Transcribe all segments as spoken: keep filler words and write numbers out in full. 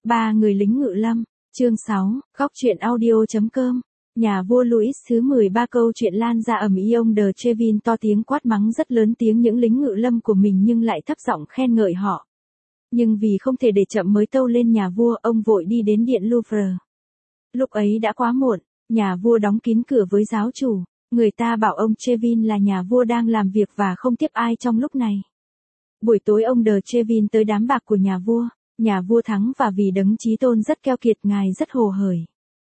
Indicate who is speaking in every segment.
Speaker 1: Ba người lính ngự lâm, chương sáu, góc truyện audio chấm com. Nhà vua Louis thứ mười ba câu chuyện lan ra ầm ĩ, ông de Trevin to tiếng quát mắng rất lớn tiếng những lính ngự lâm của mình nhưng lại thấp giọng khen ngợi họ. Nhưng vì không thể để chậm mới tâu lên nhà vua, ông vội đi đến điện Louvre. Lúc ấy đã quá muộn, nhà vua đóng kín cửa với giáo chủ, người ta bảo ông Trevin là nhà vua đang làm việc và không tiếp ai trong lúc này. Buổi tối ông de Trevin tới đám bạc của nhà vua, nhà vua thắng và vì đấng chí tôn rất keo kiệt ngài rất hồ hởi.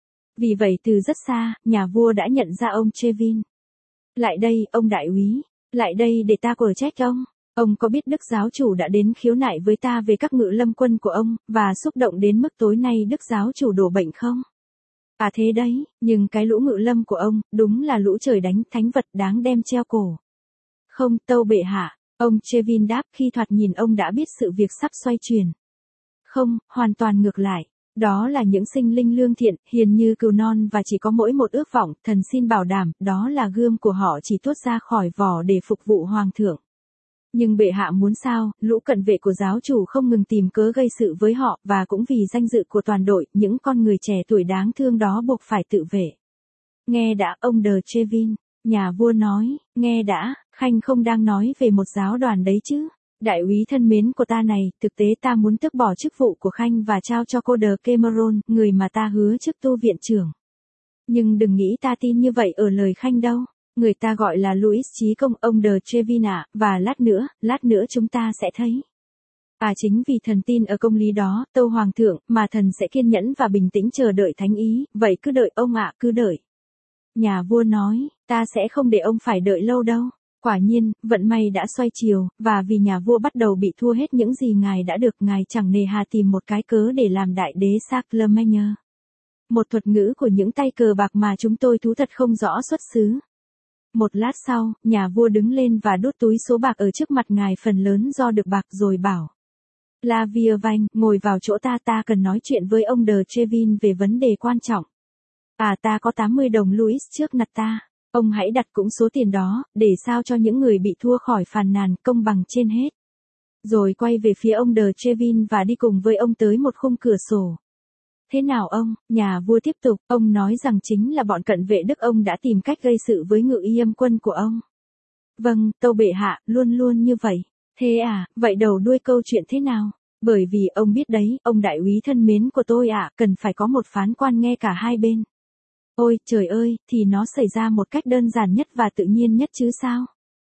Speaker 1: Vì vậy từ rất xa, nhà vua đã nhận ra ông Trevin. Lại đây, ông đại úy, lại đây để ta quở trách ông. Ông có biết đức giáo chủ đã đến khiếu nại với ta về các ngự lâm quân của ông, và xúc động đến mức tối nay đức giáo chủ đổ bệnh không? À thế đấy, nhưng cái lũ ngự lâm của ông, đúng là lũ trời đánh thánh vật đáng đem treo cổ. Không, tâu bệ hạ, ông Trevin đáp khi thoạt nhìn ông đã biết sự việc sắp xoay chuyển. Không, hoàn toàn ngược lại. Đó là những sinh linh lương thiện, hiền như cừu non và chỉ có mỗi một ước vọng, thần xin bảo đảm, đó là gươm của họ chỉ tuốt ra khỏi vỏ để phục vụ hoàng thượng. Nhưng bệ hạ muốn sao, lũ cận vệ của giáo chủ không ngừng tìm cớ gây sự với họ, và cũng vì danh dự của toàn đội, những con người trẻ tuổi đáng thương đó buộc phải tự vệ. Nghe đã, ông de Trevin, nhà vua nói, nghe đã, Khanh không đang nói về một giáo đoàn đấy chứ. Đại úy thân mến của ta này, thực tế ta muốn tước bỏ chức vụ của Khanh và trao cho cô de Cameron, người mà ta hứa chức tu viện trưởng. Nhưng đừng nghĩ ta tin như vậy ở lời Khanh đâu. Người ta gọi là Louis Chí Công, ông de Trevin ạ, và lát nữa, lát nữa chúng ta sẽ thấy. À chính vì thần tin ở công lý đó, tâu hoàng thượng, mà thần sẽ kiên nhẫn và bình tĩnh chờ đợi thánh ý, vậy cứ đợi ông ạ, cứ đợi. Nhà vua nói, ta sẽ không để ông phải đợi lâu đâu. Quả nhiên, vận may đã xoay chiều, và vì nhà vua bắt đầu bị thua hết những gì ngài đã được, ngài chẳng nề hà tìm một cái cớ để làm đại đế Charlemagne. Một thuật ngữ của những tay cờ bạc mà chúng tôi thú thật không rõ xuất xứ. Một lát sau, nhà vua đứng lên và đút túi số bạc ở trước mặt ngài phần lớn do được bạc rồi bảo. La Vieuvanh, ngồi vào chỗ ta, ta cần nói chuyện với ông de Trevin về vấn đề quan trọng. À ta có tám mươi đồng Louis trước mặt ta. Ông hãy đặt cũng số tiền đó, để sao cho những người bị thua khỏi phàn nàn, công bằng trên hết. Rồi quay về phía ông de Trevin và đi cùng với ông tới một khung cửa sổ. Thế nào ông, nhà vua tiếp tục, ông nói rằng chính là bọn cận vệ Đức ông đã tìm cách gây sự với ngự yêm quân của ông. Vâng, tâu bệ hạ, luôn luôn như vậy. Thế à, vậy đầu đuôi câu chuyện thế nào? Bởi vì ông biết đấy, ông đại úy thân mến của tôi ạ, cần phải có một phán quan nghe cả hai bên. Ôi, trời ơi, thì nó xảy ra một cách đơn giản nhất và tự nhiên nhất chứ sao?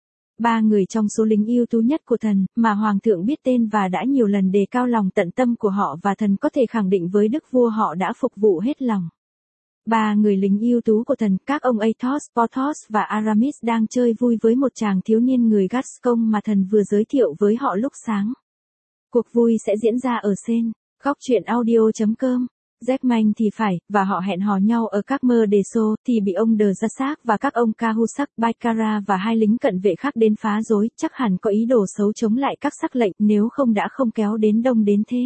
Speaker 1: Ba người trong số lính ưu tú nhất của thần, mà hoàng thượng biết tên và đã nhiều lần đề cao lòng tận tâm của họ và thần có thể khẳng định với đức vua họ đã phục vụ hết lòng. Ba người lính ưu tú của thần, các ông Athos, Porthos và Aramis đang chơi vui với một chàng thiếu niên người Gascon mà thần vừa giới thiệu với họ lúc sáng. Cuộc vui sẽ diễn ra ở Seine, góc truyện audio chấm com. Jackman thì phải, và họ hẹn hò nhau ở các mơ đề xô, thì bị ông de Jassac và các ông Cahusac, Baicara và hai lính cận vệ khác đến phá rối, chắc hẳn có ý đồ xấu chống lại các sắc lệnh, nếu không đã không kéo đến đông đến thế.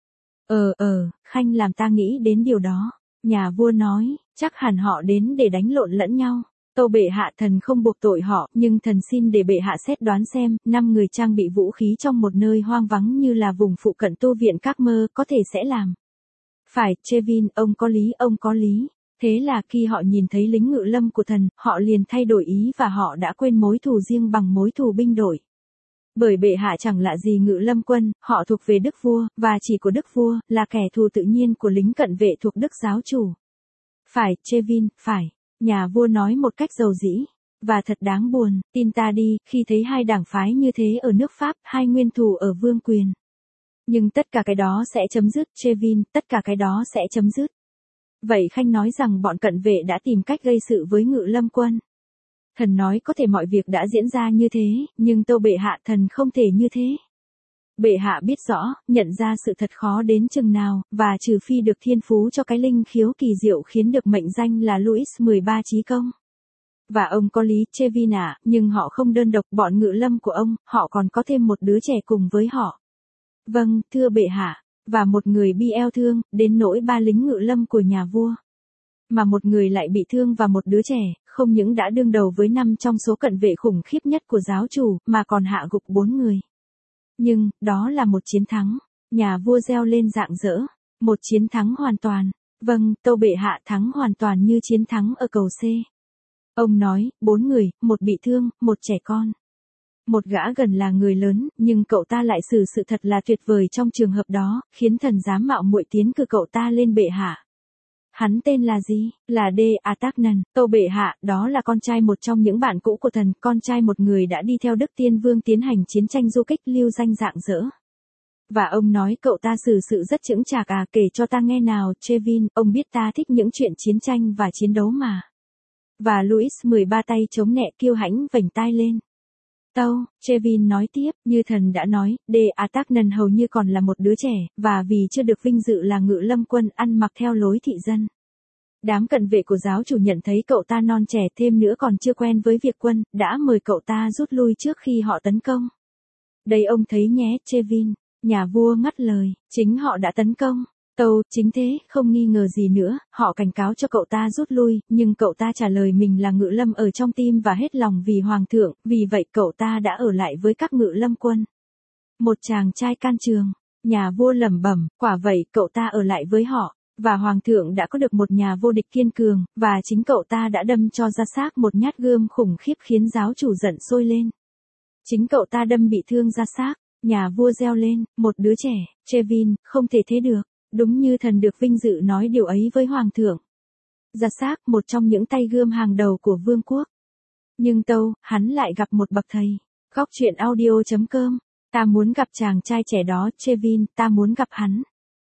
Speaker 1: Ờ ờ, Khanh làm ta nghĩ đến điều đó. Nhà vua nói, chắc hẳn họ đến để đánh lộn lẫn nhau. Tâu bệ hạ, thần không buộc tội họ, nhưng thần xin để bệ hạ xét đoán xem, năm người trang bị vũ khí trong một nơi hoang vắng như là vùng phụ cận tu viện các mơ, có thể sẽ làm. Phải, Trevin, ông có lý, ông có lý. Thế là khi họ nhìn thấy lính ngự lâm của thần, họ liền thay đổi ý và họ đã quên mối thù riêng bằng mối thù binh đội. Bởi bệ hạ chẳng lạ gì ngự lâm quân, họ thuộc về đức vua, và chỉ của đức vua, là kẻ thù tự nhiên của lính cận vệ thuộc đức giáo chủ. Phải, Trevin, phải. Nhà vua nói một cách dầu dĩ. Và thật đáng buồn, tin ta đi, khi thấy hai đảng phái như thế ở nước Pháp, hai nguyên thù ở vương quyền. Nhưng tất cả cái đó sẽ chấm dứt, Trevin, tất cả cái đó sẽ chấm dứt. Vậy Khanh nói rằng bọn cận vệ đã tìm cách gây sự với ngự lâm quân. Thần nói có thể mọi việc đã diễn ra như thế, nhưng tâu bệ hạ, thần không thể như thế. Bệ hạ biết rõ, nhận ra sự thật khó đến chừng nào, và trừ phi được thiên phú cho cái linh khiếu kỳ diệu khiến được mệnh danh là Louis mười ba Chí Công. Và ông có lý, Trevin ạ, nhưng họ không đơn độc, bọn ngự lâm của ông, họ còn có thêm một đứa trẻ cùng với họ. Vâng, thưa bệ hạ, và một người bị eo thương, đến nỗi ba lính ngự lâm của nhà vua. Mà một người lại bị thương và một đứa trẻ, không những đã đương đầu với năm trong số cận vệ khủng khiếp nhất của giáo chủ, mà còn hạ gục bốn người. Nhưng, đó là một chiến thắng. Nhà vua reo lên rạng rỡ. Một chiến thắng hoàn toàn. Vâng, tâu bệ hạ, thắng hoàn toàn như chiến thắng ở cầu C. Ông nói, bốn người, một bị thương, một trẻ con. Một gã gần là người lớn, nhưng cậu ta lại xử sự thật là tuyệt vời trong trường hợp đó, khiến thần dám mạo muội tiến cử cậu ta lên bệ hạ. Hắn tên là gì? Là D. Atagnan, tâu bệ hạ, đó là con trai một trong những bạn cũ của thần, con trai một người đã đi theo Đức Tiên Vương tiến hành chiến tranh du kích, lưu danh rạng rỡ. Và ông nói cậu ta xử sự rất chững chạc à, kể cho ta nghe nào, Trevin, ông biết ta thích những chuyện chiến tranh và chiến đấu mà. Và Louis mười ba tay chống nẹ kiêu hãnh vểnh tai lên. Tâu, Trevin nói tiếp, như thần đã nói, D. Atagnan hầu như còn là một đứa trẻ, và vì chưa được vinh dự là ngự lâm quân ăn mặc theo lối thị dân. Đám cận vệ của giáo chủ nhận thấy cậu ta non trẻ thêm nữa còn chưa quen với việc quân, đã mời cậu ta rút lui trước khi họ tấn công. Đây ông thấy nhé, Trevin. Nhà vua ngắt lời, chính họ đã tấn công. Tâu, chính thế, không nghi ngờ gì nữa, họ cảnh cáo cho cậu ta rút lui, nhưng cậu ta trả lời mình là ngự lâm ở trong tim và hết lòng vì hoàng thượng, vì vậy cậu ta đã ở lại với các ngự lâm quân. Một chàng trai can trường, nhà vua lẩm bẩm, quả vậy, cậu ta ở lại với họ, và hoàng thượng đã có được một nhà vô địch kiên cường, và chính cậu ta đã đâm cho ra xác một nhát gươm khủng khiếp khiến giáo chủ giận sôi lên. Chính cậu ta đâm bị thương ra xác. Nhà vua reo lên, một đứa trẻ, Trevin, không thể thế được, đúng như thần được vinh dự nói điều ấy với hoàng thượng. Ra xác, một trong những tay gươm hàng đầu của vương quốc. Nhưng tâu, hắn lại gặp một bậc thầy. Góc truyện audio chấm com, ta muốn gặp chàng trai trẻ đó, Trevin, ta muốn gặp hắn.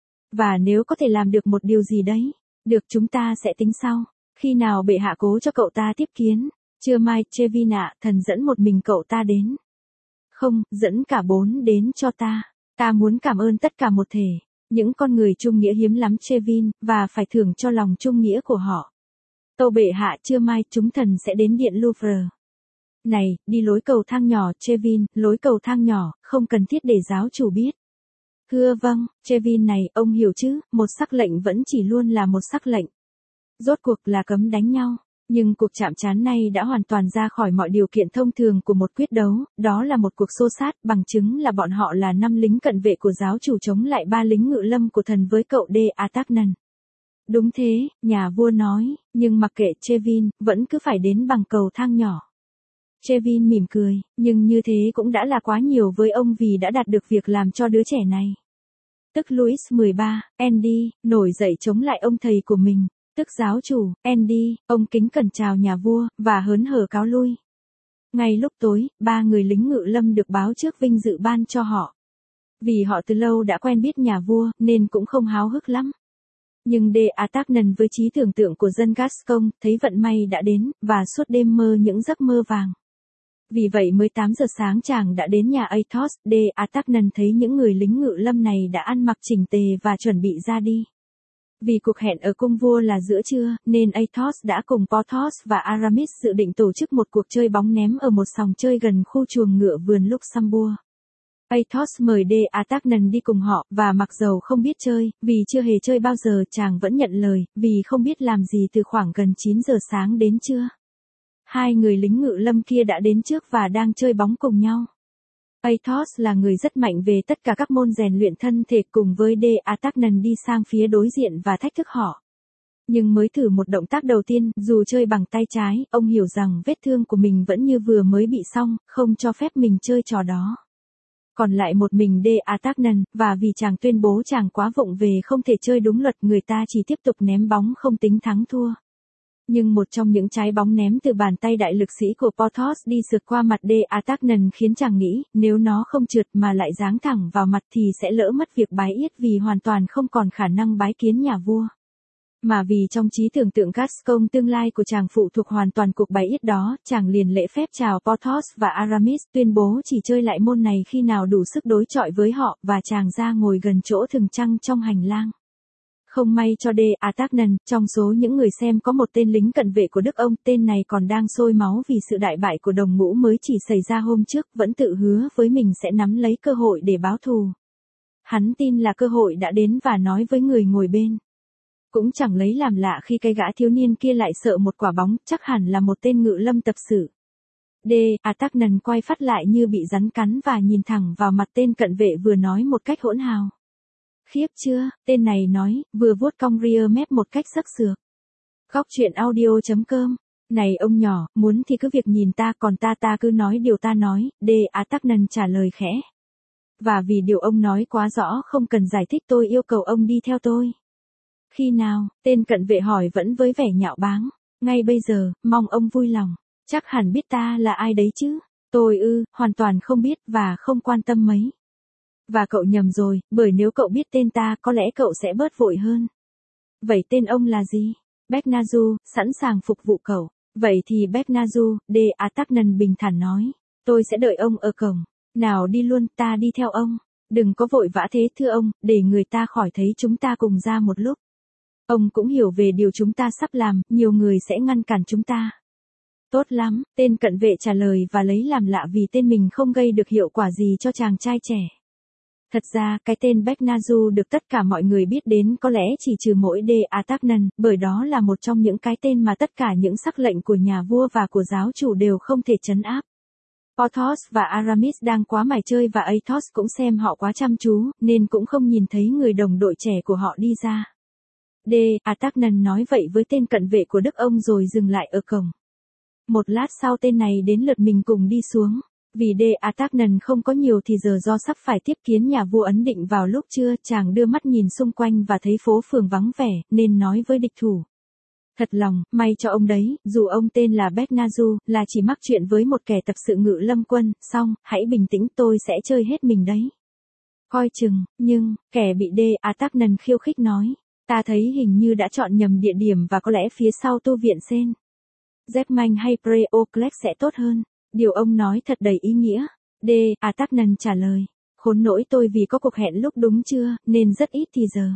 Speaker 1: Và nếu có thể làm được một điều gì đấy, được chúng ta sẽ tính sau, khi nào bệ hạ cố cho cậu ta tiếp kiến, trưa mai, Trevin ạ, thần dẫn một mình cậu ta đến. Không, dẫn cả bốn đến cho ta. Ta muốn cảm ơn tất cả một thể, những con người trung nghĩa hiếm lắm Trevin, và phải thưởng cho lòng trung nghĩa của họ. Tâu bệ hạ, trưa mai chúng thần sẽ đến điện Louvre. Này, đi lối cầu thang nhỏ, Trevin, lối cầu thang nhỏ, không cần thiết để giáo chủ biết. Thưa vâng, Trevin này, ông hiểu chứ, một sắc lệnh vẫn chỉ luôn là một sắc lệnh. Rốt cuộc là cấm đánh nhau. Nhưng cuộc chạm trán này đã hoàn toàn ra khỏi mọi điều kiện thông thường của một quyết đấu, đó là một cuộc xô sát, bằng chứng là bọn họ là năm lính cận vệ của giáo chủ chống lại ba lính ngự lâm của thần với cậu D. Atagnan. Đúng thế, nhà vua nói, nhưng mặc kệ Trevin, vẫn cứ phải đến bằng cầu thang nhỏ. Trevin mỉm cười, nhưng như thế cũng đã là quá nhiều với ông vì đã đạt được việc làm cho đứa trẻ này. Tức Louis mười ba, Andy, nổi dậy chống lại ông thầy của mình. Tức giáo chủ, Andy, ông kính cẩn chào nhà vua, và hớn hở cáo lui. Ngay lúc tối, ba người lính ngự lâm được báo trước vinh dự ban cho họ. Vì họ từ lâu đã quen biết nhà vua, nên cũng không háo hức lắm. Nhưng D. Atagnan với trí tưởng tượng của dân Gascon, thấy vận may đã đến, và suốt đêm mơ những giấc mơ vàng. Vì vậy mới tám giờ sáng chàng đã đến nhà Athos, D. Atagnan thấy những người lính ngự lâm này đã ăn mặc chỉnh tề và chuẩn bị ra đi. Vì cuộc hẹn ở cung vua là giữa trưa, nên Athos đã cùng Porthos và Aramis dự định tổ chức một cuộc chơi bóng ném ở một sòng chơi gần khu chuồng ngựa vườn Luxembourg. Athos mời D. Atagnan đi cùng họ, và mặc dầu không biết chơi, vì chưa hề chơi bao giờ, chàng vẫn nhận lời, vì không biết làm gì từ khoảng gần chín giờ sáng đến trưa. Hai người lính ngự lâm kia đã đến trước và đang chơi bóng cùng nhau. Athos là người rất mạnh về tất cả các môn rèn luyện thân thể, cùng với D. Atagnan đi sang phía đối diện và thách thức họ. Nhưng mới thử một động tác đầu tiên, dù chơi bằng tay trái, ông hiểu rằng vết thương của mình vẫn như vừa mới bị xong, không cho phép mình chơi trò đó. Còn lại một mình D. Atagnan, và vì chàng tuyên bố chàng quá vụng về không thể chơi đúng luật, người ta chỉ tiếp tục ném bóng không tính thắng thua. Nhưng một trong những trái bóng ném từ bàn tay đại lực sĩ của Porthos đi sượt qua mặt D. Atagnan khiến chàng nghĩ, nếu nó không trượt mà lại giáng thẳng vào mặt thì sẽ lỡ mất việc bái yết vì hoàn toàn không còn khả năng bái kiến nhà vua. Mà vì trong trí tưởng tượng Gascon tương lai của chàng phụ thuộc hoàn toàn cuộc bái yết đó, chàng liền lễ phép chào Porthos và Aramis, tuyên bố chỉ chơi lại môn này khi nào đủ sức đối chọi với họ, và chàng ra ngồi gần chỗ thừng trăng trong hành lang. Không may cho D. Atagnan, trong số những người xem có một tên lính cận vệ của Đức ông, tên này còn đang sôi máu vì sự đại bại của đồng ngũ mới chỉ xảy ra hôm trước, vẫn tự hứa với mình sẽ nắm lấy cơ hội để báo thù. Hắn tin là cơ hội đã đến và nói với người ngồi bên. Cũng chẳng lấy làm lạ khi cái gã thiếu niên kia lại sợ một quả bóng, chắc hẳn là một tên ngự lâm tập sự. D. Atagnan quay phát lại như bị rắn cắn và nhìn thẳng vào mặt tên cận vệ vừa nói một cách hỗn hào. Khiếp chưa, tên này nói, vừa vuốt cong rear mép một cách sắc sược. Góc chuyện audio.com. Này ông nhỏ, muốn thì cứ việc nhìn ta, còn ta ta cứ nói điều ta nói, đê á tắc nần trả lời khẽ. Và vì điều ông nói quá rõ không cần giải thích, tôi yêu cầu ông đi theo tôi. Khi nào, tên cận vệ hỏi vẫn với vẻ nhạo báng. Ngay bây giờ, mong ông vui lòng. Chắc hẳn biết ta là ai đấy chứ. Tôi ư, hoàn toàn không biết và không quan tâm mấy. Và cậu nhầm rồi, bởi nếu cậu biết tên ta có lẽ cậu sẽ bớt vội hơn. Vậy tên ông là gì? Baeknaju, sẵn sàng phục vụ cậu. Vậy thì Baeknaju, đê á tắc nần bình thản nói. Tôi sẽ đợi ông ở cổng. Nào đi luôn, ta đi theo ông. Đừng có vội vã thế thưa ông, để người ta khỏi thấy chúng ta cùng ra một lúc. Ông cũng hiểu về điều chúng ta sắp làm, nhiều người sẽ ngăn cản chúng ta. Tốt lắm, tên cận vệ trả lời và lấy làm lạ vì tên mình không gây được hiệu quả gì cho chàng trai trẻ. Thật ra, cái tên Baeknaju được tất cả mọi người biết đến có lẽ chỉ trừ mỗi đê á tắc nần, bởi đó là một trong những cái tên mà tất cả những sắc lệnh của nhà vua và của giáo chủ đều không thể trấn áp. Porthos và Aramis đang quá mải chơi và Athos cũng xem họ quá chăm chú, nên cũng không nhìn thấy người đồng đội trẻ của họ đi ra. đê á tắc nần nói vậy với tên cận vệ của Đức ông rồi dừng lại ở cổng. Một lát sau tên này đến lượt mình cùng đi xuống. Vì đê á tắc nần không có nhiều thì giờ do sắp phải tiếp kiến nhà vua Ấn Định vào lúc trưa, chàng đưa mắt nhìn xung quanh và thấy phố phường vắng vẻ, nên nói với địch thủ. Thật lòng, may cho ông đấy, dù ông tên là Baeknaju, là chỉ mắc chuyện với một kẻ tập sự Ngự Lâm quân, xong, hãy bình tĩnh, tôi sẽ chơi hết mình đấy. Coi chừng, nhưng, kẻ bị đê á tắc nần khiêu khích nói, ta thấy hình như đã chọn nhầm địa điểm và có lẽ phía sau tu viện Sen. Zepmanh hay Preocles sẽ tốt hơn. Điều ông nói thật đầy ý nghĩa. đê á tắc nần trả lời. Khốn nỗi tôi vì có cuộc hẹn lúc đúng trưa, nên rất ít thì giờ.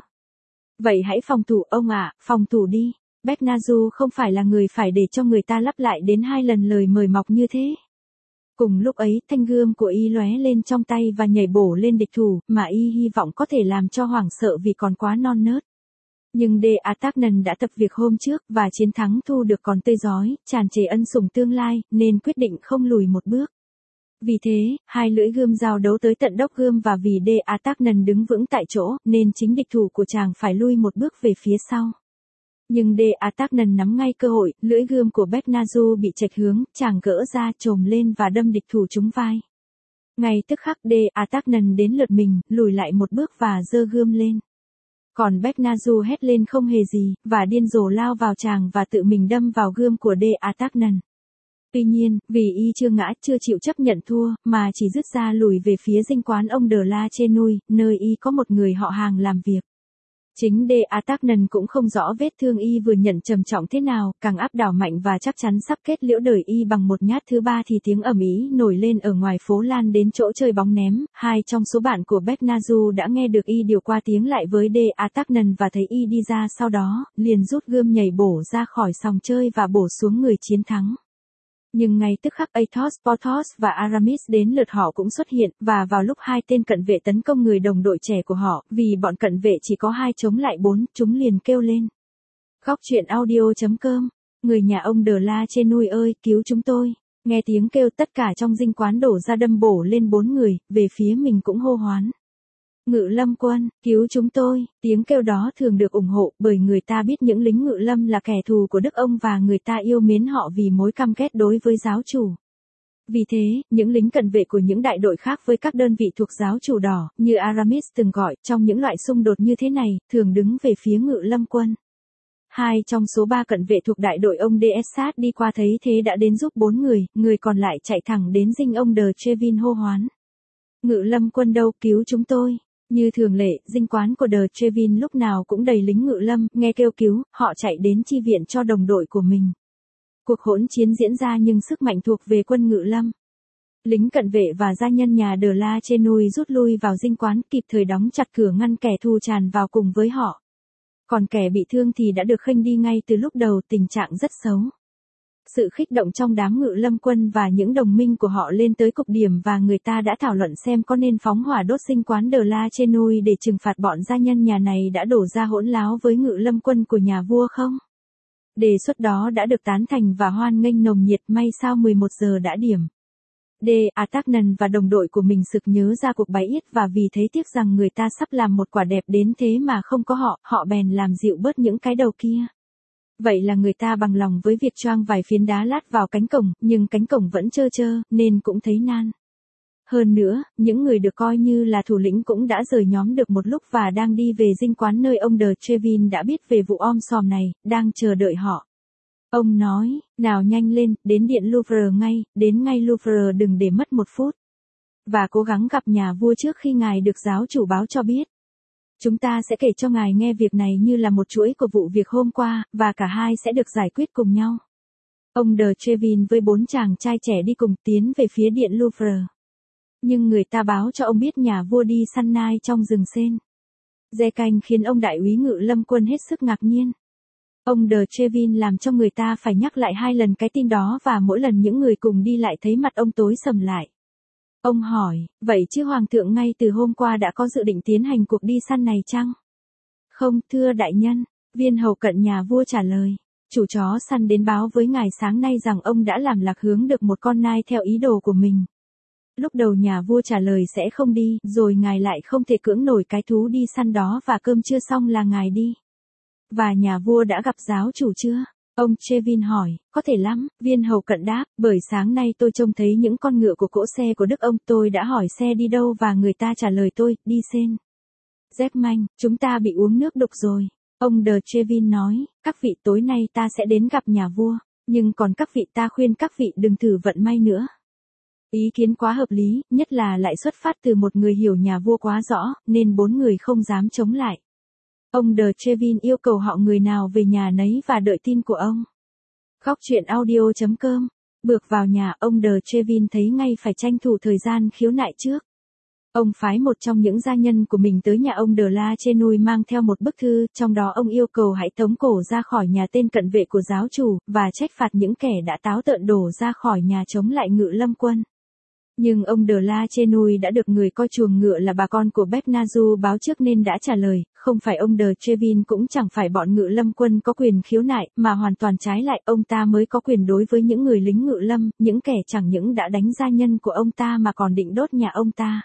Speaker 1: Vậy hãy phòng thủ ông ạ, phòng thủ đi. Baeknaju không phải là người phải để cho người ta lặp lại đến hai lần lời mời mọc như thế. Cùng lúc ấy, thanh gươm của y lóe lên trong tay và nhảy bổ lên địch thủ, mà y hy vọng có thể làm cho hoảng sợ vì còn quá non nớt. Nhưng đê á tắc nần đã tập việc hôm trước và chiến thắng thu được còn tươi rói, tràn trề ân sủng tương lai, nên quyết định không lùi một bước. Vì thế, hai lưỡi gươm giao đấu tới tận đốc gươm và vì đê á tắc nần đứng vững tại chỗ, nên chính địch thủ của chàng phải lui một bước về phía sau. Nhưng đê á tắc nần nắm ngay cơ hội, lưỡi gươm của Baeknaju bị chệch hướng, chàng gỡ ra chồm lên và đâm địch thủ trúng vai. Ngay tức khắc đê á tắc nần đến lượt mình, lùi lại một bước và giơ gươm lên. Còn Baeknaju hét lên không hề gì, và điên rồ lao vào chàng và tự mình đâm vào gươm của đê á tắc nần. Tuy nhiên, vì y chưa ngã, chưa chịu chấp nhận thua, mà chỉ dứt ra lùi về phía dinh quán ông De La Chenouille, nơi y có một người họ hàng làm việc. Chính đê á tắc nần cũng không rõ vết thương y vừa nhận trầm trọng thế nào, càng áp đảo mạnh và chắc chắn sắp kết liễu đời y bằng một nhát thứ ba thì tiếng ầm ĩ nổi lên ở ngoài phố lan đến chỗ chơi bóng ném. Hai trong số bạn của Baeknaju đã nghe được y điều qua tiếng lại với đê á tắc nần và thấy y đi ra sau đó, liền rút gươm nhảy bổ ra khỏi sòng chơi và bổ xuống người chiến thắng. Nhưng ngay tức khắc Athos, Porthos và Aramis đến lượt họ cũng xuất hiện, và vào lúc hai tên cận vệ tấn công người đồng đội trẻ của họ, vì bọn cận vệ chỉ có hai chống lại bốn, chúng liền kêu lên. Góc chuyện audio.com. Người nhà ông De La Chenouille ơi, cứu chúng tôi. Nghe tiếng kêu tất cả trong dinh quán đổ ra đâm bổ lên bốn người, về phía mình cũng hô hoán. Ngự Lâm quân, cứu chúng tôi. Tiếng kêu đó thường được ủng hộ bởi người ta biết những lính Ngự Lâm là kẻ thù của Đức ông và người ta yêu mến họ vì mối căm ghét đối với giáo chủ. Vì thế, những lính cận vệ của những đại đội khác với các đơn vị thuộc giáo chủ đỏ, như Aramis từng gọi, trong những loại xung đột như thế này, thường đứng về phía Ngự Lâm quân. Hai trong số ba cận vệ thuộc đại đội ông D'Essat đi qua thấy thế đã đến giúp bốn người, người còn lại chạy thẳng đến dinh ông De Trevin hô hoán. Ngự Lâm quân đâu, cứu chúng tôi. Như thường lệ, dinh quán của De Trevin lúc nào cũng đầy lính Ngự Lâm, nghe kêu cứu, họ chạy đến chi viện cho đồng đội của mình. Cuộc hỗn chiến diễn ra nhưng sức mạnh thuộc về quân Ngự Lâm. Lính cận vệ và gia nhân nhà De La Chenouille rút lui vào dinh quán, kịp thời đóng chặt cửa ngăn kẻ thù tràn vào cùng với họ. Còn kẻ bị thương thì đã được khênh đi ngay từ lúc đầu, tình trạng rất xấu. Sự khích động trong đám Ngự Lâm quân và những đồng minh của họ lên tới cực điểm và người ta đã thảo luận xem có nên phóng hỏa đốt dinh quán De La Chenouille để trừng phạt bọn gia nhân nhà này đã đổ ra hỗn láo với Ngự Lâm quân của nhà vua không? Đề xuất đó đã được tán thành và hoan nghênh nồng nhiệt, may sao mười một giờ đã điểm. D. Artagnan và đồng đội của mình sực nhớ ra cuộc bái yết và vì thấy tiếc rằng người ta sắp làm một quả đẹp đến thế mà không có họ, họ bèn làm dịu bớt những cái đầu kia. Vậy là người ta bằng lòng với việc choang vài phiến đá lát vào cánh cổng, nhưng cánh cổng vẫn trơ trơ, nên cũng thấy nan. Hơn nữa, những người được coi như là thủ lĩnh cũng đã rời nhóm được một lúc và đang đi về dinh quán nơi ông de Trevin đã biết về vụ om sòm này, đang chờ đợi họ. Ông nói, nào nhanh lên, đến điện Louvre ngay, đến ngay Louvre đừng để mất một phút. Và cố gắng gặp nhà vua trước khi ngài được giáo chủ báo cho biết. Chúng ta sẽ kể cho ngài nghe việc này như là một chuỗi của vụ việc hôm qua, và cả hai sẽ được giải quyết cùng nhau. Ông de Trevin với bốn chàng trai trẻ đi cùng tiến về phía điện Louvre. Nhưng người ta báo cho ông biết nhà vua đi săn nai trong rừng sen. Dè canh khiến ông đại úy ngự lâm quân hết sức ngạc nhiên. Ông de Trevin làm cho người ta phải nhắc lại hai lần cái tin đó và mỗi lần những người cùng đi lại thấy mặt ông tối sầm lại. Ông hỏi, vậy chứ Hoàng thượng ngay từ hôm qua đã có dự định tiến hành cuộc đi săn này chăng? Không, thưa đại nhân, viên hầu cận nhà vua trả lời. Chủ chó săn đến báo với ngài sáng nay rằng ông đã làm lạc hướng được một con nai theo ý đồ của mình. Lúc đầu nhà vua trả lời sẽ không đi, rồi ngài lại không thể cưỡng nổi cái thú đi săn đó và cơm chưa xong là ngài đi. Và nhà vua đã gặp giáo chủ chưa? Ông Trevin hỏi, có thể lắm, viên hầu cận đáp, bởi sáng nay tôi trông thấy những con ngựa của cỗ xe của đức ông, tôi đã hỏi xe đi đâu và người ta trả lời tôi, đi sen. Dép manh, chúng ta bị uống nước đục rồi. Ông de Trevin nói, các vị tối nay ta sẽ đến gặp nhà vua, nhưng còn các vị ta khuyên các vị đừng thử vận may nữa. Ý kiến quá hợp lý, nhất là lại xuất phát từ một người hiểu nhà vua quá rõ, nên bốn người không dám chống lại. Ông de Trevin yêu cầu họ người nào về nhà nấy và đợi tin của ông. Góc truyện audio chấm com. Bước vào nhà, ông de Trevin thấy ngay phải tranh thủ thời gian khiếu nại trước. Ông phái một trong những gia nhân của mình tới nhà ông de la Chenouille mang theo một bức thư, trong đó ông yêu cầu hãy tống cổ ra khỏi nhà tên cận vệ của giáo chủ, và trách phạt những kẻ đã táo tợn đổ ra khỏi nhà chống lại ngự lâm quân. Nhưng ông de la Chenouille đã được người coi chuồng ngựa là bà con của Bernajoux báo trước nên đã trả lời, không phải ông de Trevin cũng chẳng phải bọn ngự lâm quân có quyền khiếu nại, mà hoàn toàn trái lại, ông ta mới có quyền đối với những người lính ngự lâm, những kẻ chẳng những đã đánh gia nhân của ông ta mà còn định đốt nhà ông ta.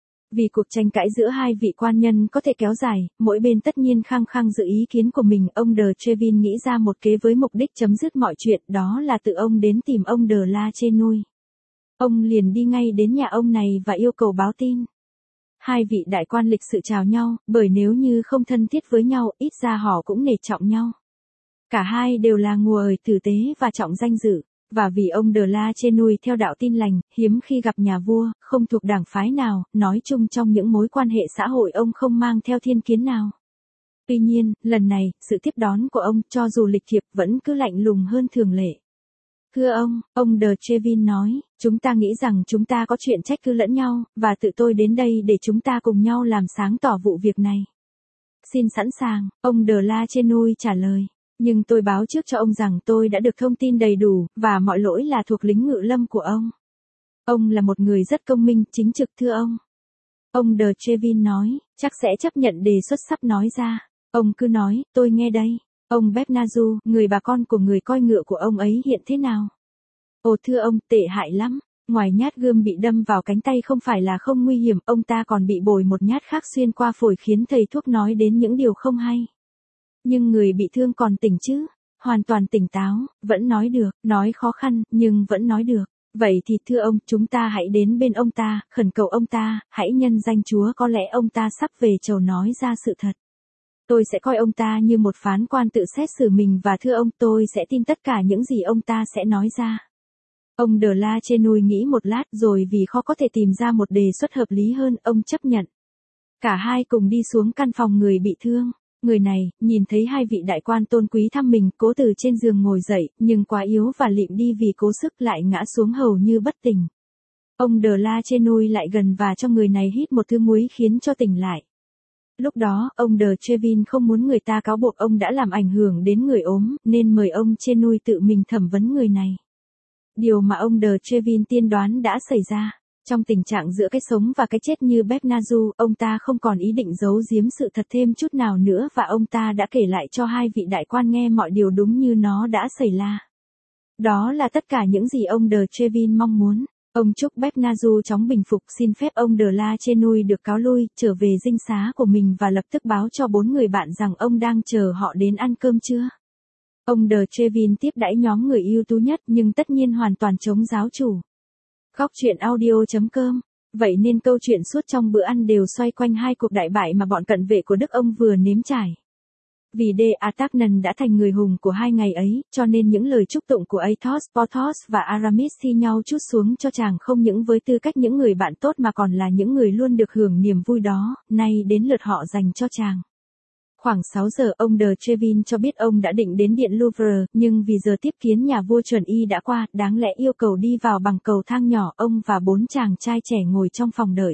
Speaker 1: Vì cuộc tranh cãi giữa hai vị quan nhân có thể kéo dài, mỗi bên tất nhiên khăng khăng giữ ý kiến của mình, ông de Trevin nghĩ ra một kế với mục đích chấm dứt mọi chuyện, đó là tự ông đến tìm ông de la Chenouille. Ông liền đi ngay đến nhà ông này và yêu cầu báo tin. Hai vị đại quan lịch sự chào nhau, bởi nếu như không thân thiết với nhau, ít ra họ cũng nể trọng nhau. Cả hai đều là người tử tế và trọng danh dự, và vì ông de la Chenouille theo đạo Tin lành, hiếm khi gặp nhà vua, không thuộc đảng phái nào, nói chung trong những mối quan hệ xã hội ông không mang theo thiên kiến nào. Tuy nhiên, lần này, sự tiếp đón của ông, cho dù lịch thiệp, vẫn cứ lạnh lùng hơn thường lệ. Thưa ông, ông de Trevin nói, chúng ta nghĩ rằng chúng ta có chuyện trách cứ lẫn nhau, và tự tôi đến đây để chúng ta cùng nhau làm sáng tỏ vụ việc này. Xin sẵn sàng, ông de la Chenouille trả lời. Nhưng tôi báo trước cho ông rằng tôi đã được thông tin đầy đủ, và mọi lỗi là thuộc lính ngự lâm của ông. Ông là một người rất công minh, chính trực thưa ông. Ông de Trevin nói, chắc sẽ chấp nhận đề xuất sắp nói ra. Ông cứ nói, tôi nghe đây. Ông Bernajoux, người bà con của người coi ngựa của ông ấy hiện thế nào? Ồ thưa ông, tệ hại lắm. Ngoài nhát gươm bị đâm vào cánh tay không phải là không nguy hiểm, ông ta còn bị bồi một nhát khác xuyên qua phổi khiến thầy thuốc nói đến những điều không hay. Nhưng người bị thương còn tỉnh chứ? Hoàn toàn tỉnh táo, vẫn nói được, nói khó khăn, nhưng vẫn nói được. Vậy thì thưa ông, chúng ta hãy đến bên ông ta, khẩn cầu ông ta, hãy nhân danh Chúa, có lẽ ông ta sắp về chầu nói ra sự thật. Tôi sẽ coi ông ta như một phán quan tự xét xử mình và thưa ông, tôi sẽ tin tất cả những gì ông ta sẽ nói ra. Ông de la Chenouille nghĩ một lát rồi vì khó có thể tìm ra một đề xuất hợp lý hơn, ông chấp nhận. Cả hai cùng đi xuống căn phòng người bị thương. Người này, nhìn thấy hai vị đại quan tôn quý thăm mình, cố từ trên giường ngồi dậy, nhưng quá yếu và lịm đi vì cố sức lại ngã xuống hầu như bất tỉnh. Ông de la Chenouille lại gần và cho người này hít một thứ muối khiến cho tỉnh lại. Lúc đó, ông de Trevin không muốn người ta cáo buộc ông đã làm ảnh hưởng đến người ốm, nên mời ông Chenouille tự mình thẩm vấn người này. Điều mà ông de Trevin tiên đoán đã xảy ra. Trong tình trạng giữa cái sống và cái chết như Bernajoux, ông ta không còn ý định giấu giếm sự thật thêm chút nào nữa và ông ta đã kể lại cho hai vị đại quan nghe mọi điều đúng như nó đã xảy ra. Đó là tất cả những gì ông de Trevin mong muốn. Ông chúc Bernardo chóng bình phục, xin phép ông de la Chenoute được cáo lui, trở về dinh xá của mình và lập tức báo cho bốn người bạn rằng ông đang chờ họ đến ăn cơm trưa. Ông de Trevin tiếp đãi nhóm người ưu tú nhất nhưng tất nhiên hoàn toàn chống giáo chủ. Góc truyện audio chấm com. Vậy nên câu chuyện suốt trong bữa ăn đều xoay quanh hai cuộc đại bại mà bọn cận vệ của Đức ông vừa nếm trải. Vì De Artagnan đã thành người hùng của hai ngày ấy, cho nên những lời chúc tụng của Athos, Porthos và Aramis thi nhau trút xuống cho chàng không những với tư cách những người bạn tốt mà còn là những người luôn được hưởng niềm vui đó, nay đến lượt họ dành cho chàng. Khoảng sáu giờ ông de Trevin cho biết ông đã định đến điện Louvre, nhưng vì giờ tiếp kiến nhà vua chuẩn y đã qua, đáng lẽ yêu cầu đi vào bằng cầu thang nhỏ. Ông và bốn chàng trai trẻ ngồi trong phòng đợi.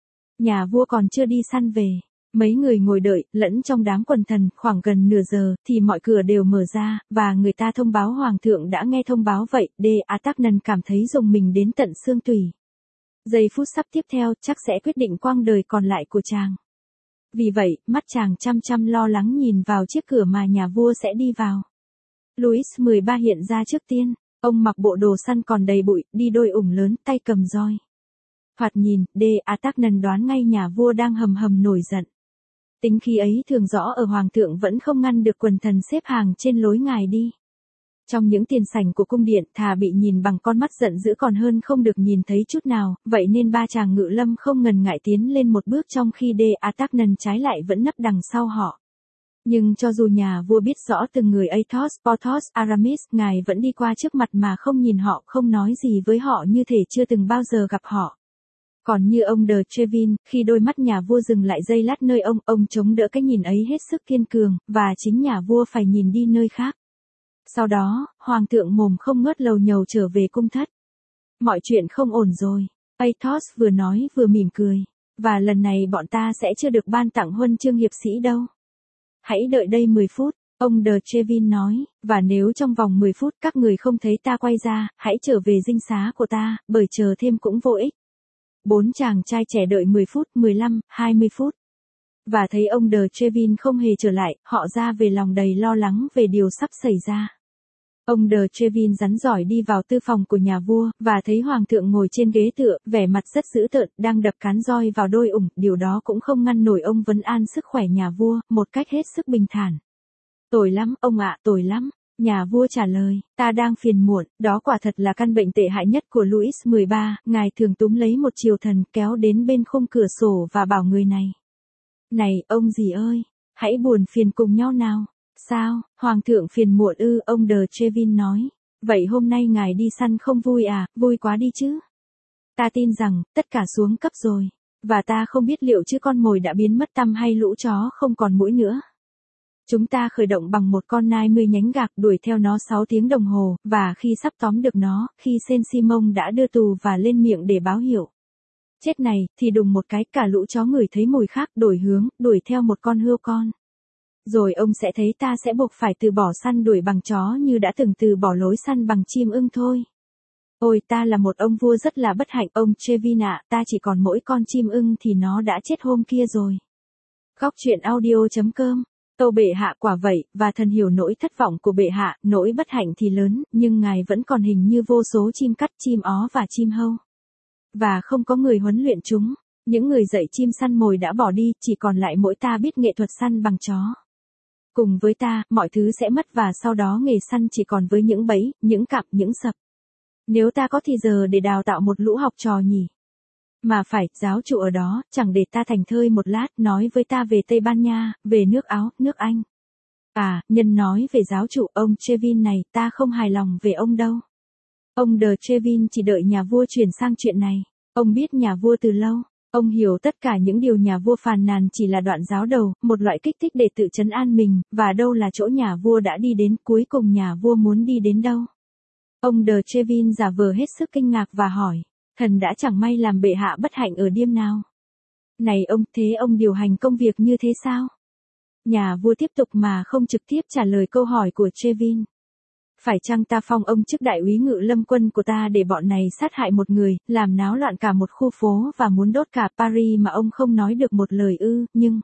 Speaker 1: Nhà vua còn chưa đi săn về. Mấy người ngồi đợi, lẫn trong đám quần thần, khoảng gần nửa giờ, thì mọi cửa đều mở ra, và người ta thông báo hoàng thượng đã nghe thông báo vậy. De Artagnan cảm thấy rùng mình đến tận xương tủy. Giây phút sắp tiếp theo chắc sẽ quyết định quãng đời còn lại của chàng. Vì vậy, mắt chàng chăm chăm lo lắng nhìn vào chiếc cửa mà nhà vua sẽ đi vào. Louis mười ba hiện ra trước tiên, ông mặc bộ đồ săn còn đầy bụi, đi đôi ủng lớn, tay cầm roi. Thoạt nhìn, De Artagnan đoán ngay nhà vua đang hầm hầm nổi giận. Tính khí ấy thường rõ ở hoàng thượng vẫn không ngăn được quần thần xếp hàng trên lối ngài đi. Trong những tiền sảnh của cung điện, thà bị nhìn bằng con mắt giận dữ còn hơn không được nhìn thấy chút nào, vậy nên ba chàng ngự lâm không ngần ngại tiến lên một bước trong khi De Artagnan trái lại vẫn nấp đằng sau họ. Nhưng cho dù nhà vua biết rõ từng người Athos, Porthos, Aramis, ngài vẫn đi qua trước mặt mà không nhìn họ, không nói gì với họ như thể chưa từng bao giờ gặp họ. Còn như ông de Trevin, khi đôi mắt nhà vua dừng lại giây lát nơi ông, ông chống đỡ cái nhìn ấy hết sức kiên cường, và chính nhà vua phải nhìn đi nơi khác. Sau đó, hoàng thượng mồm không ngớt lầu nhầu trở về cung thất. Mọi chuyện không ổn rồi. Athos vừa nói vừa mỉm cười. Và lần này bọn ta sẽ chưa được ban tặng huân chương hiệp sĩ đâu. Hãy đợi đây mười phút, ông de Trevin nói, và nếu trong vòng mười phút các người không thấy ta quay ra, hãy trở về dinh xá của ta, bởi chờ thêm cũng vô ích. Bốn chàng trai trẻ đợi mười phút, mười lăm, hai mươi phút. Và thấy ông de Trevin không hề trở lại, họ ra về lòng đầy lo lắng về điều sắp xảy ra. Ông de Trevin rắn giỏi đi vào tư phòng của nhà vua, và thấy hoàng thượng ngồi trên ghế tựa, vẻ mặt rất dữ tợn, đang đập cán roi vào đôi ủng, điều đó cũng không ngăn nổi ông vấn an sức khỏe nhà vua, một cách hết sức bình thản. Tồi lắm, ông ạ, tồi lắm. Nhà vua trả lời, ta đang phiền muộn, đó quả thật là căn bệnh tệ hại nhất của Louis mười ba, ngài thường túm lấy một triều thần kéo đến bên khung cửa sổ và bảo người này. Này, ông gì ơi, hãy buồn phiền cùng nhau nào. Sao, hoàng thượng phiền muộn ư, ông de Trevin nói. Vậy hôm nay ngài đi săn không vui à, vui quá đi chứ. Ta tin rằng, tất cả xuống cấp rồi. Và ta không biết liệu chứ con mồi đã biến mất tăm hay lũ chó không còn mũi nữa. Chúng ta khởi động bằng một con nai mươi nhánh gạc đuổi theo nó sáu tiếng đồng hồ, và khi sắp tóm được nó, khi Saint-Simon đã đưa tù và lên miệng để báo hiệu. Chết này, thì đùng một cái cả lũ chó ngửi thấy mùi khác đổi hướng, đuổi theo một con hươu con. Rồi ông sẽ thấy ta sẽ buộc phải từ bỏ săn đuổi bằng chó như đã từng từ bỏ lối săn bằng chim ưng thôi. Ôi ta là một ông vua rất là bất hạnh ông Trevin ạ, ta chỉ còn mỗi con chim ưng thì nó đã chết hôm kia rồi. Góc truyện audio chấm com. Tâu bệ hạ quả vậy, và thần hiểu nỗi thất vọng của bệ hạ, nỗi bất hạnh thì lớn, nhưng ngài vẫn còn hình như vô số chim cắt, chim ó và chim hâu. Và không có người huấn luyện chúng, những người dạy chim săn mồi đã bỏ đi, chỉ còn lại mỗi ta biết nghệ thuật săn bằng chó. Cùng với ta, mọi thứ sẽ mất và sau đó nghề săn chỉ còn với những bẫy, những cạm, những sập. Nếu ta có thì giờ để đào tạo một lũ học trò nhỉ? Mà phải, giáo chủ ở đó, chẳng để ta thành thơi một lát, nói với ta về Tây Ban Nha, về nước Áo, nước Anh. À, nhân nói về giáo chủ, ông Trevin này, ta không hài lòng về ông đâu. Ông de Trevin chỉ đợi nhà vua chuyển sang chuyện này. Ông biết nhà vua từ lâu. Ông hiểu tất cả những điều nhà vua phàn nàn chỉ là đoạn giáo đầu, một loại kích thích để tự trấn an mình, và đâu là chỗ nhà vua đã đi đến, cuối cùng nhà vua muốn đi đến đâu. Ông de Trevin giả vờ hết sức kinh ngạc và hỏi. Thần đã chẳng may làm bệ hạ bất hạnh ở điêm nào. Này ông, thế ông điều hành công việc như thế sao? Nhà vua tiếp tục mà không trực tiếp trả lời câu hỏi của Trevin. Phải chăng ta phong ông chức đại úy ngự lâm quân của ta để bọn này sát hại một người, làm náo loạn cả một khu phố và muốn đốt cả Paris mà ông không nói được một lời ư, nhưng...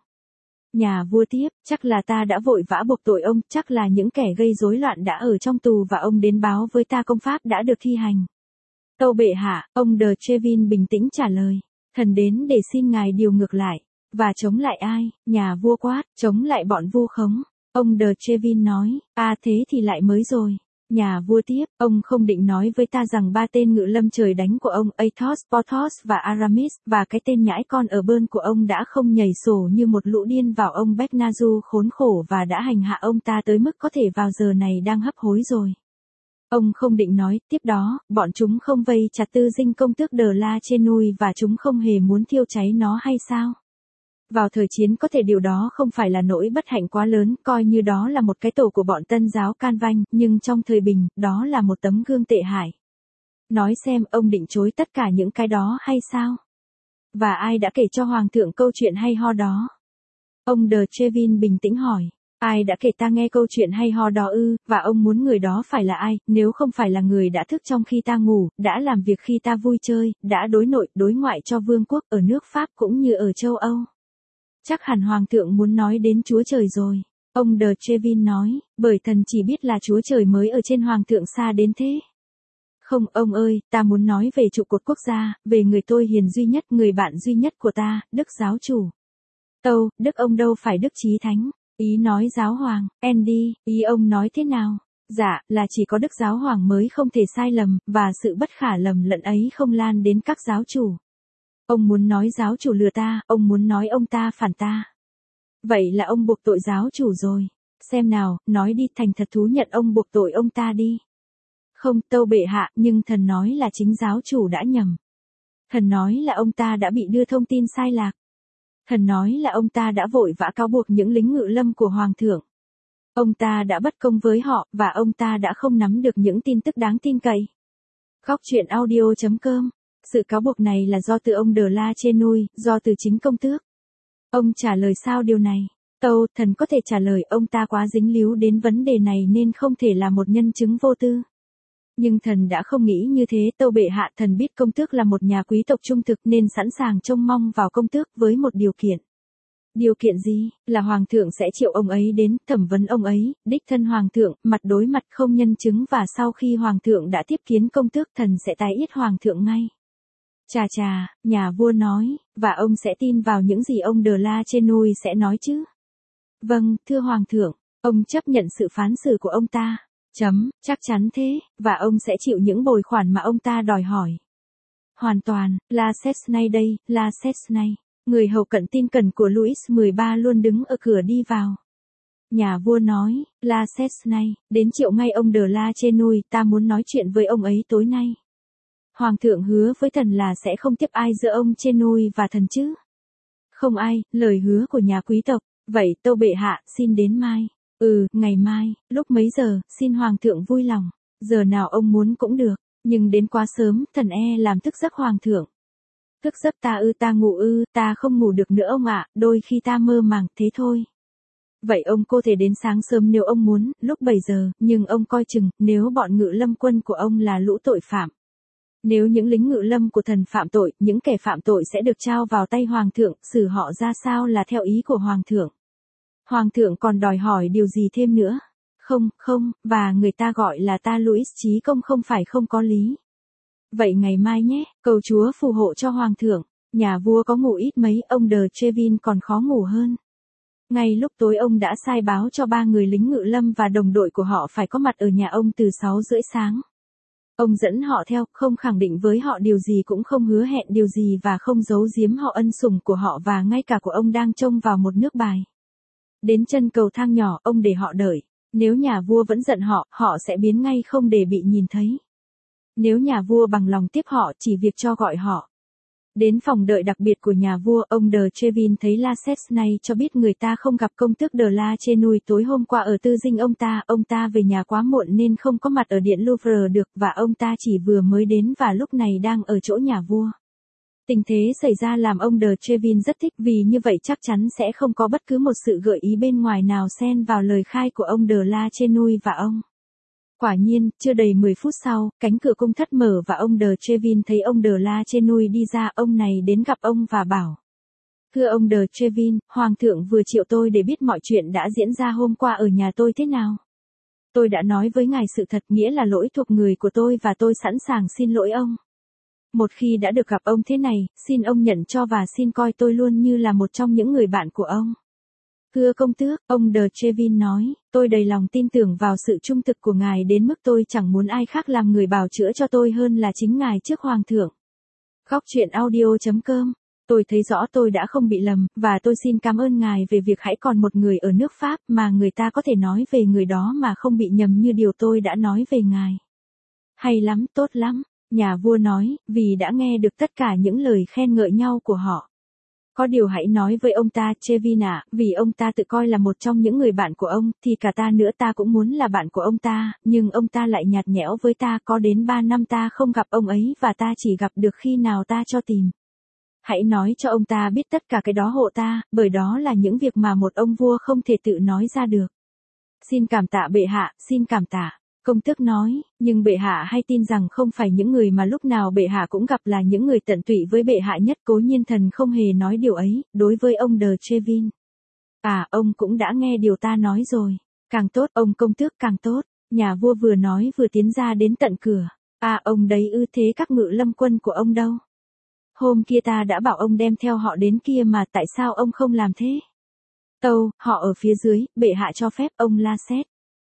Speaker 1: Nhà vua tiếp, chắc là ta đã vội vã buộc tội ông, chắc là những kẻ gây rối loạn đã ở trong tù và ông đến báo với ta công pháp đã được thi hành. Tâu bệ hạ, ông De Trevin bình tĩnh trả lời. Thần đến để xin ngài điều ngược lại. Và chống lại ai? Nhà vua quát, chống lại bọn vu khống. Ông De Trevin nói, à thế thì lại mới rồi. Nhà vua tiếp, ông không định nói với ta rằng ba tên ngự lâm trời đánh của ông Athos, Porthos và Aramis, và cái tên nhãi con ở bơn của ông đã không nhảy sổ như một lũ điên vào ông Bernardo khốn khổ và đã hành hạ ông ta tới mức có thể vào giờ này đang hấp hối rồi. Ông không định nói, tiếp đó, bọn chúng không vây chặt tư dinh công tước De La Chenouille và chúng không hề muốn thiêu cháy nó hay sao? Vào thời chiến có thể điều đó không phải là nỗi bất hạnh quá lớn, coi như đó là một cái tổ của bọn tân giáo can vanh, nhưng trong thời bình, đó là một tấm gương tệ hại. Nói xem ông định chối tất cả những cái đó hay sao? Và ai đã kể cho Hoàng thượng câu chuyện hay ho đó? Ông De Trevin bình tĩnh hỏi. Ai đã kể ta nghe câu chuyện hay ho đó ư, và ông muốn người đó phải là ai, nếu không phải là người đã thức trong khi ta ngủ, đã làm việc khi ta vui chơi, đã đối nội, đối ngoại cho vương quốc ở nước Pháp cũng như ở châu Âu. Chắc hẳn Hoàng thượng muốn nói đến Chúa Trời rồi. Ông De Trevin nói, bởi thần chỉ biết là Chúa Trời mới ở trên Hoàng thượng xa đến thế. Không, ông ơi, ta muốn nói về trụ cột quốc gia, về người tôi hiền duy nhất, người bạn duy nhất của ta, Đức Giáo Chủ. Tâu, Đức ông đâu phải Đức Chí Thánh. Ý nói giáo hoàng, Andy, ý ông nói thế nào? Dạ, là chỉ có Đức Giáo hoàng mới không thể sai lầm, và sự bất khả lầm lẫn ấy không lan đến các giáo chủ. Ông muốn nói giáo chủ lừa ta, ông muốn nói ông ta phản ta. Vậy là ông buộc tội giáo chủ rồi. Xem nào, nói đi, thành thật thú nhận ông buộc tội ông ta đi. Không, tâu bệ hạ, nhưng thần nói là chính giáo chủ đã nhầm. Thần nói là ông ta đã bị đưa thông tin sai lạc. Thần nói là ông ta đã vội vã cáo buộc những lính ngự lâm của Hoàng thượng. Ông ta đã bất công với họ, và ông ta đã không nắm được những tin tức đáng tin cậy. Góc truyện audio chấm com. Sự cáo buộc này là do từ ông De La Chenouille, do từ chính công tước. Ông trả lời sao điều này? Tâu, thần có thể trả lời ông ta quá dính líu đến vấn đề này nên không thể là một nhân chứng vô tư. Nhưng thần đã không nghĩ như thế, tâu bệ hạ, thần biết công tước là một nhà quý tộc trung thực nên sẵn sàng trông mong vào công tước với một điều kiện. Điều kiện gì? Là Hoàng thượng sẽ triệu ông ấy đến, thẩm vấn ông ấy, đích thân Hoàng thượng, mặt đối mặt không nhân chứng, và sau khi Hoàng thượng đã tiếp kiến công tước, thần sẽ tái yết Hoàng thượng ngay. Chà chà, nhà vua nói, và ông sẽ tin vào những gì ông De La Chenouille sẽ nói chứ? Vâng, thưa Hoàng thượng, ông chấp nhận sự phán xử của ông ta. Chấm, chắc chắn thế, và ông sẽ chịu những bồi khoản mà ông ta đòi hỏi. Hoàn toàn, La Chesnay đây, La Chesnay. Người hầu cận tin cẩn của Louis mười ba luôn đứng ở cửa đi vào. Nhà vua nói, La Chesnay, đến triệu ngay ông De La Chenouille, ta muốn nói chuyện với ông ấy tối nay. Hoàng thượng hứa với thần là sẽ không tiếp ai giữa ông Chenouille và thần chứ? Không ai, lời hứa của nhà quý tộc. Vậy tâu bệ hạ, xin đến mai. Ừ, ngày mai, lúc mấy giờ, xin Hoàng thượng vui lòng. Giờ nào ông muốn cũng được, nhưng đến quá sớm, thần e làm thức giấc Hoàng thượng. Thức giấc ta ư, ta ngủ ư, ta không ngủ được nữa ông ạ, đôi khi ta mơ màng, thế thôi. Vậy ông có thể đến sáng sớm nếu ông muốn, lúc bảy giờ, nhưng ông coi chừng, nếu bọn ngự lâm quân của ông là lũ tội phạm. Nếu những lính ngự lâm của thần phạm tội, những kẻ phạm tội sẽ được trao vào tay Hoàng thượng, xử họ ra sao là theo ý của Hoàng thượng. Hoàng thượng còn đòi hỏi điều gì thêm nữa? Không, không, và người ta gọi là ta Louis Chí Công không phải không có lý. Vậy ngày mai nhé, cầu Chúa phù hộ cho Hoàng thượng. Nhà vua có ngủ ít mấy, ông De Trevin còn khó ngủ hơn. Ngay lúc tối ông đã sai báo cho ba người lính ngự lâm và đồng đội của họ phải có mặt ở nhà ông từ sáu rưỡi sáng. Ông dẫn họ theo, không khẳng định với họ điều gì, cũng không hứa hẹn điều gì, và không giấu giếm họ ân sủng của họ và ngay cả của ông đang trông vào một nước bài. Đến chân cầu thang nhỏ, ông để họ đợi. Nếu nhà vua vẫn giận họ, họ sẽ biến ngay không để bị nhìn thấy. Nếu nhà vua bằng lòng tiếp họ, chỉ việc cho gọi họ. Đến phòng đợi đặc biệt của nhà vua, ông De Trevin thấy La Chesnay cho biết người ta không gặp công tước De La Chenouille tối hôm qua ở tư dinh ông ta. Ông ta về nhà quá muộn nên không có mặt ở điện Louvre được, và ông ta chỉ vừa mới đến và lúc này đang ở chỗ nhà vua. Tình thế xảy ra làm ông De Trevin rất thích, vì như vậy chắc chắn sẽ không có bất cứ một sự gợi ý bên ngoài nào xen vào lời khai của ông De La Chenouille và ông. Quả nhiên, chưa đầy mười phút sau, cánh cửa cung thất mở và ông De Trevin thấy ông De La Chenouille đi ra. Ông này đến gặp ông và bảo: Thưa ông De Trevin, Hoàng thượng vừa triệu tôi để biết mọi chuyện đã diễn ra hôm qua ở nhà tôi thế nào. Tôi đã nói với ngài sự thật, nghĩa là lỗi thuộc người của tôi, và tôi sẵn sàng xin lỗi ông. Một khi đã được gặp ông thế này, xin ông nhận cho và xin coi tôi luôn như là một trong những người bạn của ông. Thưa công tước, ông de Trevin nói, tôi đầy lòng tin tưởng vào sự trung thực của ngài đến mức tôi chẳng muốn ai khác làm người bào chữa cho tôi hơn là chính ngài trước hoàng thượng. Góc truyện audio chấm com. Tôi thấy rõ tôi đã không bị lầm, và tôi xin cảm ơn ngài về việc hãy còn một người ở nước Pháp mà người ta có thể nói về người đó mà không bị nhầm như điều tôi đã nói về ngài. Hay lắm, tốt lắm, nhà vua nói, vì đã nghe được tất cả những lời khen ngợi nhau của họ. Có điều hãy nói với ông ta, Trevin ạ, vì ông ta tự coi là một trong những người bạn của ông, thì cả ta nữa ta cũng muốn là bạn của ông ta, nhưng ông ta lại nhạt nhẽo với ta, có đến ba năm ta không gặp ông ấy và ta chỉ gặp được khi nào ta cho tìm. Hãy nói cho ông ta biết tất cả cái đó hộ ta, bởi đó là những việc mà một ông vua không thể tự nói ra được. Xin cảm tạ bệ hạ, xin cảm tạ. Công tước nói, nhưng bệ hạ hay tin rằng không phải những người mà lúc nào bệ hạ cũng gặp là những người tận tụy với bệ hạ nhất. Cố nhiên thần không hề nói điều ấy, đối với ông de Trevin. À, ông cũng đã nghe điều ta nói rồi. Càng tốt, ông công tước càng tốt. Nhà vua vừa nói vừa tiến ra đến tận cửa. À, ông đấy ư, thế các ngự lâm quân của ông đâu? Hôm kia ta đã bảo ông đem theo họ đến kia mà tại sao ông không làm thế? Tâu, họ ở phía dưới, bệ hạ cho phép ông la xét.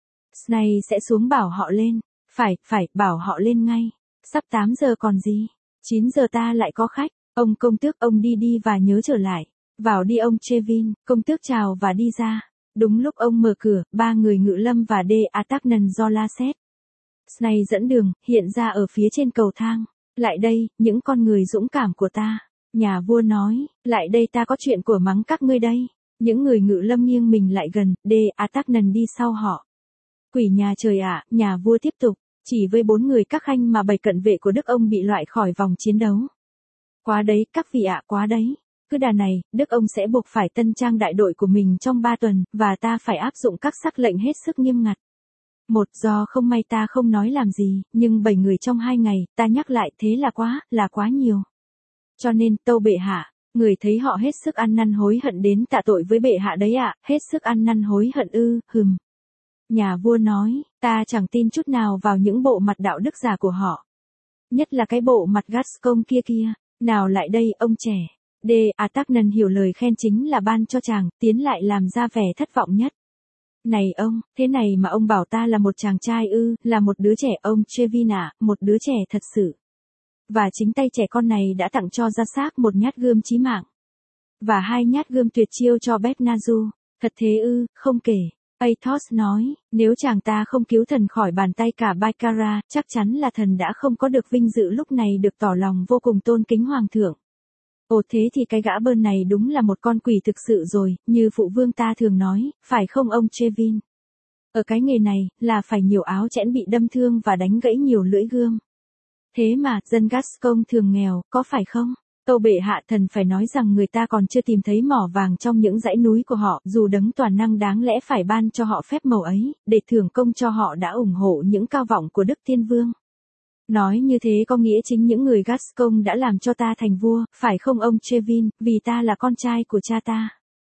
Speaker 1: Này sẽ xuống bảo họ lên. Phải, phải, bảo họ lên ngay. Sắp tám giờ còn gì? chín giờ ta lại có khách. Ông công tước, ông đi đi và nhớ trở lại. Vào đi ông Trevin. Công tước chào và đi ra. Đúng lúc ông mở cửa, ba người ngự lâm và de Attagnan do la xét. Này dẫn đường, hiện ra ở phía trên cầu thang. Lại đây, những con người dũng cảm của ta. Nhà vua nói, lại đây ta có chuyện của mắng các ngươi đây. Những người ngự lâm nghiêng mình lại gần, de Attagnan đi sau họ. Quỷ nhà trời ạ, nhà vua tiếp tục, chỉ với bốn người các khanh mà bảy cận vệ của Đức ông bị loại khỏi vòng chiến đấu. Quá đấy, các vị ạ, quá đấy. Cứ đà này, Đức ông sẽ buộc phải tân trang đại đội của mình trong ba tuần, và ta phải áp dụng các sắc lệnh hết sức nghiêm ngặt. Một, do không may ta không nói làm gì, nhưng bảy người trong hai ngày, ta nhắc lại thế là quá, là quá nhiều. Cho nên, tâu bệ hạ, người thấy họ hết sức ăn năn hối hận đến tạ tội với bệ hạ đấy ạ, hết sức ăn năn hối hận ư, hừm. Nhà vua nói, ta chẳng tin chút nào vào những bộ mặt đạo đức giả của họ. Nhất là cái bộ mặt Gascon kia kia. Nào lại đây, ông trẻ. De Attagnan hiểu lời khen chính là ban cho chàng, tiến lại làm ra vẻ thất vọng nhất. Này ông, thế này mà ông bảo ta là một chàng trai ư, là một đứa trẻ ông Trevin ạ, một đứa trẻ thật sự. Và chính tay trẻ con này đã tặng cho ra xác một nhát gươm chí mạng. Và hai nhát gươm tuyệt chiêu cho Bernazu. Thật thế ư, không kể. Athos nói, nếu chàng ta không cứu thần khỏi bàn tay cả Baccarat, chắc chắn là thần đã không có được vinh dự lúc này được tỏ lòng vô cùng tôn kính hoàng thượng. Ồ thế thì cái gã bơn này đúng là một con quỷ thực sự rồi, như phụ vương ta thường nói, phải không ông Trevin? Ở cái nghề này, là phải nhiều áo chẽn bị đâm thương và đánh gãy nhiều lưỡi gươm. Thế mà, dân Gascon thường nghèo, có phải không? Tâu bệ hạ, thần phải nói rằng người ta còn chưa tìm thấy mỏ vàng trong những dãy núi của họ, dù đấng toàn năng đáng lẽ phải ban cho họ phép màu ấy, để thưởng công cho họ đã ủng hộ những cao vọng của Đức Thiên Vương. Nói như thế có nghĩa chính những người Gascon đã làm cho ta thành vua, phải không ông Trevin, vì ta là con trai của cha ta.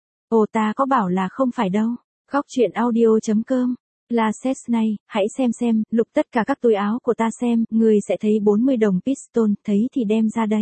Speaker 1: Ồ ta có bảo là không phải đâu. Góc truyện audio chấm com. La xét này, hãy xem xem, lục tất cả các túi áo của ta xem, người sẽ thấy bốn mươi đồng piston, thấy thì đem ra đây.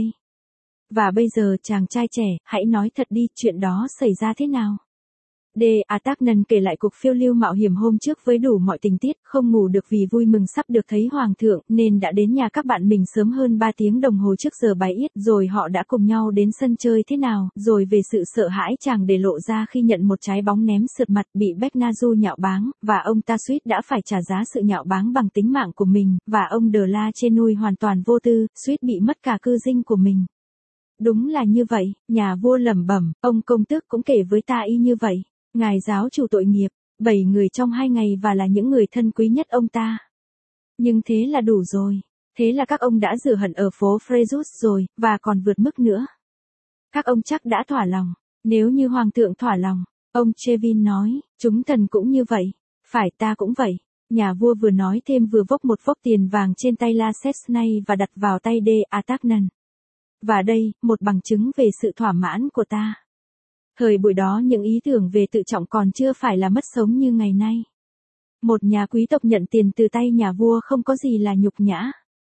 Speaker 1: Và bây giờ chàng trai trẻ, hãy nói thật đi, chuyện đó xảy ra thế nào? De Attagnan kể lại cuộc phiêu lưu mạo hiểm hôm trước với đủ mọi tình tiết, không ngủ được vì vui mừng sắp được thấy hoàng thượng, nên đã đến nhà các bạn mình sớm hơn ba tiếng đồng hồ trước giờ bài yết, rồi họ đã cùng nhau đến sân chơi thế nào, rồi về sự sợ hãi chàng để lộ ra khi nhận một trái bóng ném sượt mặt bị Bernazu nhạo báng, và ông ta suýt đã phải trả giá sự nhạo báng bằng tính mạng của mình, và ông de la Chenouille hoàn toàn vô tư, suýt bị mất cả cư dinh của mình. Đúng là như vậy, nhà vua lẩm bẩm, ông công tước cũng kể với ta y như vậy. Ngài giáo chủ tội nghiệp, bảy người trong hai ngày và là những người thân quý nhất ông ta. Nhưng thế là đủ rồi. Thế là các ông đã rửa hận ở phố Fréjus rồi, và còn vượt mức nữa. Các ông chắc đã thỏa lòng. Nếu như hoàng thượng thỏa lòng, ông Trevin nói, chúng thần cũng như vậy. Phải ta cũng vậy. Nhà vua vừa nói thêm vừa vốc một vốc tiền vàng trên tay La Chesnay và đặt vào tay de Attagnan. Và đây, một bằng chứng về sự thỏa mãn của ta. Thời buổi đó những ý tưởng về tự trọng còn chưa phải là mất sống như ngày nay. Một nhà quý tộc nhận tiền từ tay nhà vua không có gì là nhục nhã.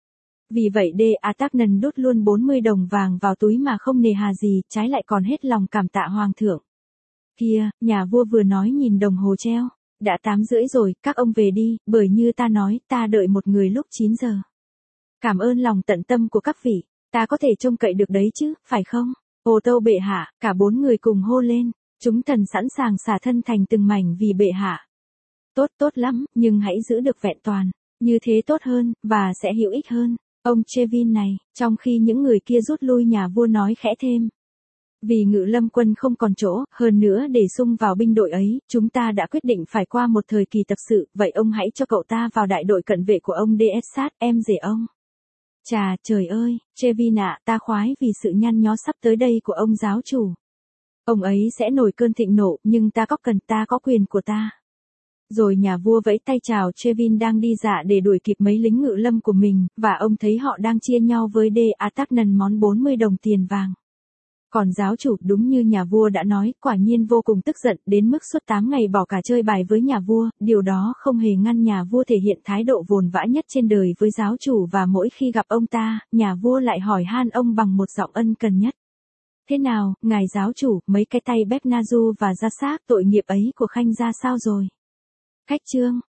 Speaker 1: Vì vậy De Atagnan đút luôn bốn mươi đồng vàng vào túi mà không nề hà gì, trái lại còn hết lòng cảm tạ hoàng thượng. Kia, nhà vua vừa nói nhìn đồng hồ treo. Đã tám rưỡi rồi, các ông về đi, bởi như ta nói, ta đợi một người lúc chín giờ. Cảm ơn lòng tận tâm của các vị, ta có thể trông cậy được đấy chứ, phải không? Ô tâu bệ hạ, cả bốn người cùng hô lên, chúng thần sẵn sàng xả thân thành từng mảnh vì bệ hạ. Tốt tốt lắm, nhưng hãy giữ được vẹn toàn, như thế tốt hơn, và sẽ hữu ích hơn. Ông Trevin này, trong khi những người kia rút lui nhà vua nói khẽ thêm. Vì ngự lâm quân không còn chỗ, hơn nữa để xung vào binh đội ấy, chúng ta đã quyết định phải qua một thời kỳ tập sự, vậy ông hãy cho cậu ta vào đại đội cận vệ của ông Deessat, em rể ông. Chà, trời ơi, Trevin ạ, ta khoái vì sự nhăn nhó sắp tới đây của ông giáo chủ. Ông ấy sẽ nổi cơn thịnh nộ, nhưng ta có cần, ta có quyền của ta. Rồi nhà vua vẫy tay chào Trevin đang đi dạ để đuổi kịp mấy lính ngự lâm của mình, và ông thấy họ đang chia nhau với De Atagnan món bốn mươi đồng tiền vàng. Còn giáo chủ, đúng như nhà vua đã nói, quả nhiên vô cùng tức giận, đến mức suốt tám ngày bỏ cả chơi bài với nhà vua, điều đó không hề ngăn nhà vua thể hiện thái độ vồn vã nhất trên đời với giáo chủ, và mỗi khi gặp ông ta, nhà vua lại hỏi han ông bằng một giọng ân cần nhất. Thế nào, ngài giáo chủ, mấy cái tay Bernaju và Gia Sát tội nghiệp ấy của Khanh ra sao rồi? Cách chương